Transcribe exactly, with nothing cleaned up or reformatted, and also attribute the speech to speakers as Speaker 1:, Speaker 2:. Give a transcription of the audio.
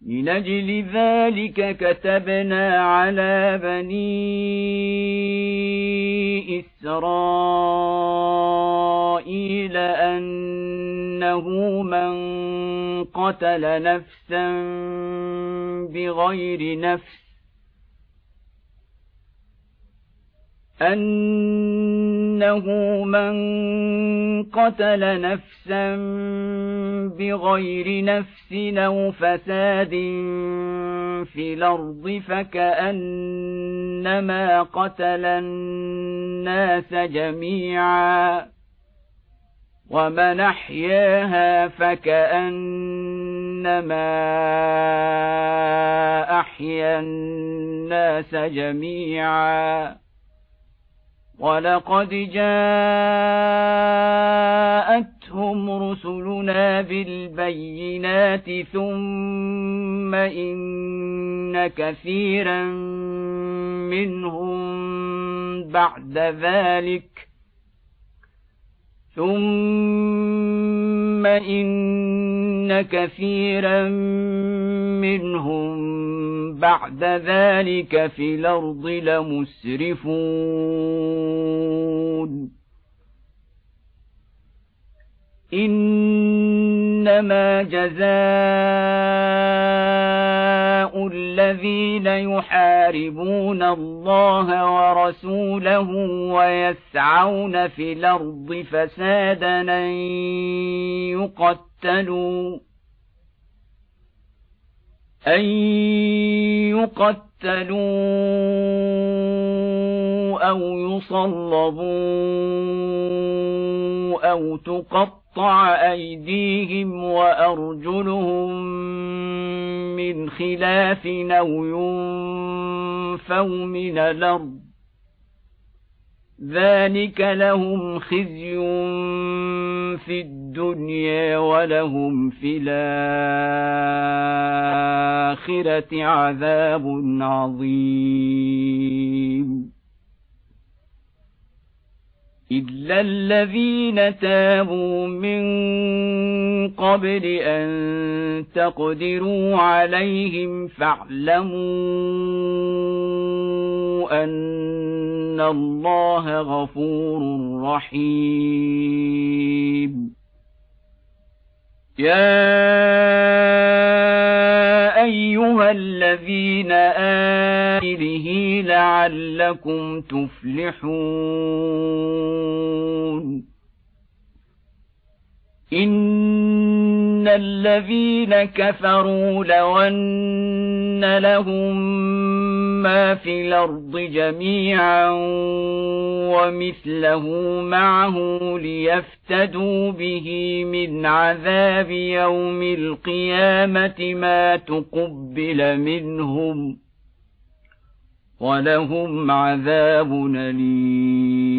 Speaker 1: لنجل ذلك كتبنا على بني إسرائيل أنه من قتل نفسا بغير نفس أنه من قتل نفسا بغير نفس أو فساد في الأرض فكأنما قتل الناس جميعا ومن أحياها فكأنما أحيا الناس جميعا ولقد جاءتهم رسلنا بالبينات ثم إن كثيرا منهم بعد ذلك ثم إن كثيرا منهم بعد ذلك في الأرض لمسرفون إنما جزاء الذين يحاربون الله ورسوله ويسعون في الأرض فسادا أن يقتلوا أن يقتلوا أو يصلبوا أو تقطع أيديهم وأرجلهم من خلاف أو ينفوا من الأرض ذلك لهم خزي في الدنيا ولهم في الآخرة عذاب عظيم إلا الذين تابوا من قبل أن تقدروا عليهم فاعلموا أن الله غفور رحيم يا أيها الذين آمنوا لعلكم تفلحون إن الذين كفروا لو أن لهم ما في الأرض جميعا ومثله معه ليفتدوا به من عذاب يوم القيامة ما تقبل منهم ولهم عذاب أليم